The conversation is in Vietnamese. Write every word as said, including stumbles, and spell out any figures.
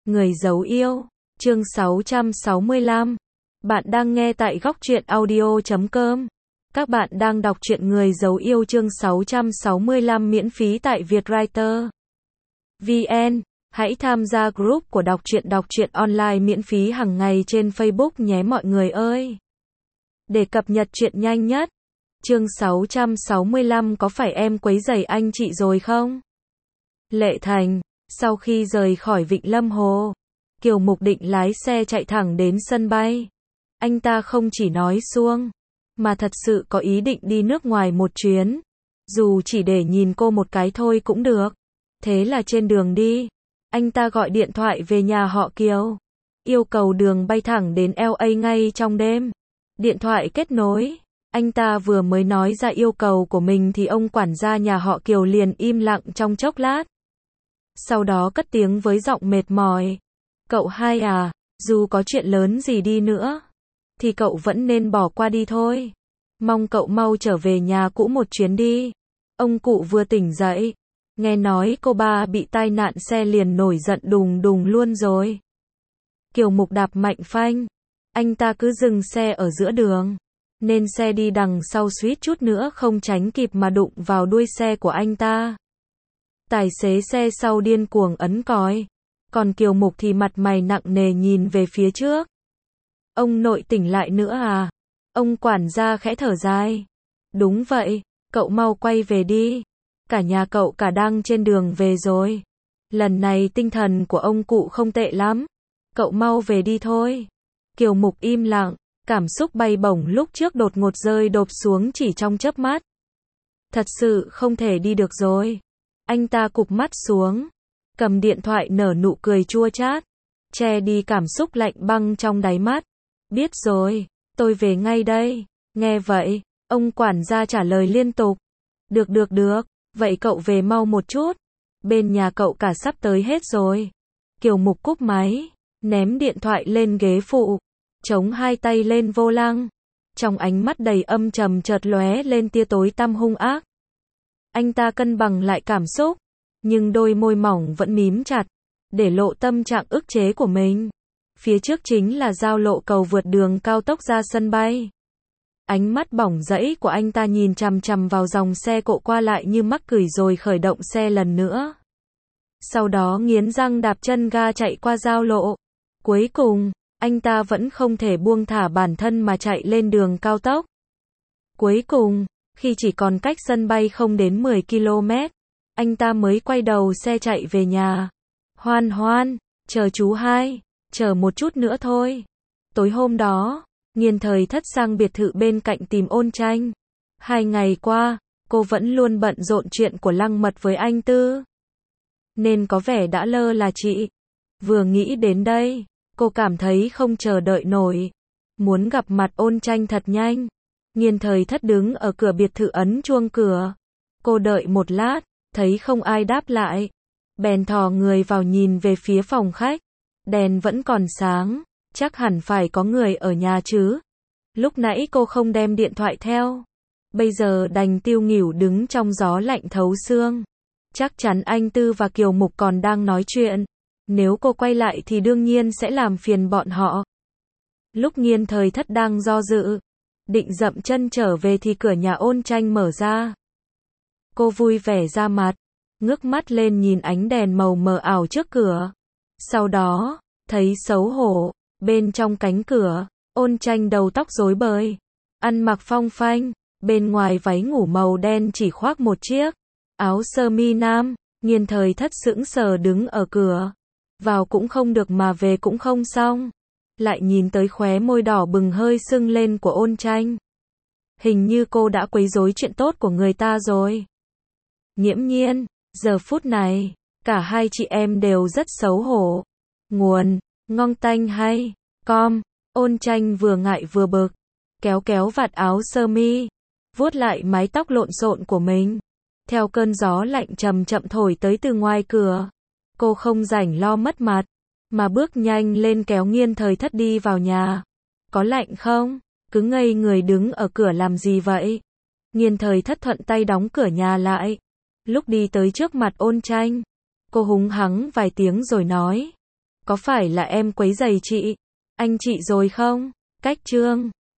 Người giấu yêu, chương sáu trăm sáu mươi lăm. Bạn đang nghe tại góc truyện audio chấm com. Các bạn đang đọc truyện Người giấu yêu chương sáu trăm sáu mươi lăm miễn phí tại Vietwriter chấm vn. Hãy tham gia group của đọc truyện đọc truyện online miễn phí hàng ngày trên Facebook nhé mọi người ơi. Để cập nhật truyện nhanh nhất. Chương sáu trăm sáu mươi lăm có phải em quấy rầy anh chị rồi không? Lệ Thành, sau khi rời khỏi Vịnh Lâm Hồ, Kiều Mục định lái xe chạy thẳng đến sân bay. Anh ta không chỉ nói suông, mà thật sự có ý định đi nước ngoài một chuyến. Dù chỉ để nhìn cô một cái thôi cũng được. Thế là trên đường đi, anh ta gọi điện thoại về nhà họ Kiều, yêu cầu đường bay thẳng đến L A ngay trong đêm. Điện thoại kết nối, anh ta vừa mới nói ra yêu cầu của mình thì ông quản gia nhà họ Kiều liền im lặng trong chốc lát. Sau đó cất tiếng với giọng mệt mỏi. Cậu hai à, dù có chuyện lớn gì đi nữa, thì cậu vẫn nên bỏ qua đi thôi. Mong cậu mau trở về nhà cũ một chuyến đi. Ông cụ vừa tỉnh dậy, nghe nói cô ba bị tai nạn xe liền nổi giận đùng đùng luôn rồi. Kiều Mục đạp mạnh phanh, anh ta cứ dừng xe ở giữa đường, nên xe đi đằng sau suýt chút nữa không tránh kịp mà đụng vào đuôi xe của anh ta. Tài xế xe sau điên cuồng ấn còi, còn Kiều Mục thì mặt mày nặng nề nhìn về phía trước. Ông nội tỉnh lại nữa à? Ông quản gia khẽ thở dài. Đúng vậy, cậu mau quay về đi. Cả nhà cậu cả đang trên đường về rồi. Lần này tinh thần của ông cụ không tệ lắm. Cậu mau về đi thôi. Kiều Mục im lặng, cảm xúc bay bổng lúc trước đột ngột rơi đột xuống chỉ trong chớp mắt. Thật sự không thể đi được rồi. Anh ta cụp mắt xuống, cầm điện thoại nở nụ cười chua chát, che đi cảm xúc lạnh băng trong đáy mắt. Biết rồi, tôi về ngay đây. Nghe vậy, ông quản gia trả lời liên tục. Được được được, vậy cậu về mau một chút. Bên nhà cậu cả sắp tới hết rồi. Kiều Mục cúp máy, ném điện thoại lên ghế phụ, chống hai tay lên vô lăng. Trong ánh mắt đầy âm trầm chợt lóe lên tia tối tăm hung ác. Anh ta cân bằng lại cảm xúc, nhưng đôi môi mỏng vẫn mím chặt, để lộ tâm trạng ức chế của mình. Phía trước chính là giao lộ cầu vượt đường cao tốc ra sân bay. Ánh mắt bỏng rẫy của anh ta nhìn chằm chằm vào dòng xe cộ qua lại như mắc cười rồi khởi động xe lần nữa. Sau đó nghiến răng đạp chân ga chạy qua giao lộ. Cuối cùng, anh ta vẫn không thể buông thả bản thân mà chạy lên đường cao tốc. Cuối cùng, khi chỉ còn cách sân bay không đến mười ki lô mét, anh ta mới quay đầu xe chạy về nhà. Hoan Hoan, chờ chú hai, chờ một chút nữa thôi. Tối hôm đó, Nghiên Thời Thất sang biệt thự bên cạnh tìm Ôn Tranh. Hai ngày qua, cô vẫn luôn bận rộn chuyện của Lăng Mật với anh Tư, nên có vẻ đã lơ là chị. Vừa nghĩ đến đây, cô cảm thấy không chờ đợi nổi, muốn gặp mặt Ôn Tranh thật nhanh. Nghiên Thời Thất đứng ở cửa biệt thự ấn chuông cửa. Cô đợi một lát, thấy không ai đáp lại, bèn thò người vào nhìn về phía phòng khách. Đèn vẫn còn sáng, chắc hẳn phải có người ở nhà chứ. Lúc nãy cô không đem điện thoại theo, bây giờ đành tiêu nghỉu đứng trong gió lạnh thấu xương. Chắc chắn anh Tư và Kiều Mục còn đang nói chuyện. Nếu cô quay lại thì đương nhiên sẽ làm phiền bọn họ. Lúc Nghiên Thời Thất đang do dự, định dậm chân trở về thì cửa nhà Ôn Tranh mở ra. Cô vui vẻ ra mặt, ngước mắt lên nhìn ánh đèn màu mờ ảo trước cửa. Sau đó, thấy xấu hổ, bên trong cánh cửa, Ôn Tranh đầu tóc rối bời, ăn mặc phong phanh, bên ngoài váy ngủ màu đen chỉ khoác một chiếc áo sơ mi nam. Nghiên Thời Thất sững sờ đứng ở cửa. Vào cũng không được mà về cũng không xong. Lại nhìn tới khóe môi đỏ bừng hơi sưng lên của Ôn Tranh. Hình như cô đã quấy rối chuyện tốt của người ta rồi. Nghiễm nhiên, giờ phút này, cả hai chị em đều rất xấu hổ. Nguồn, ngon tanh hay, com. Ôn Tranh vừa ngại vừa bực, kéo kéo vạt áo sơ mi, vuốt lại mái tóc lộn xộn của mình. Theo cơn gió lạnh chậm chậm thổi tới từ ngoài cửa, cô không rảnh lo mất mặt, mà bước nhanh lên kéo Nghiên Thời Thất đi vào nhà. Có lạnh không? Cứ ngây người đứng ở cửa làm gì vậy? Nghiên Thời Thất thuận tay đóng cửa nhà lại. Lúc đi tới trước mặt Ôn Tranh, cô húng hắng vài tiếng rồi nói. Có phải là em quấy rầy chị, anh chị rồi không? Cách chương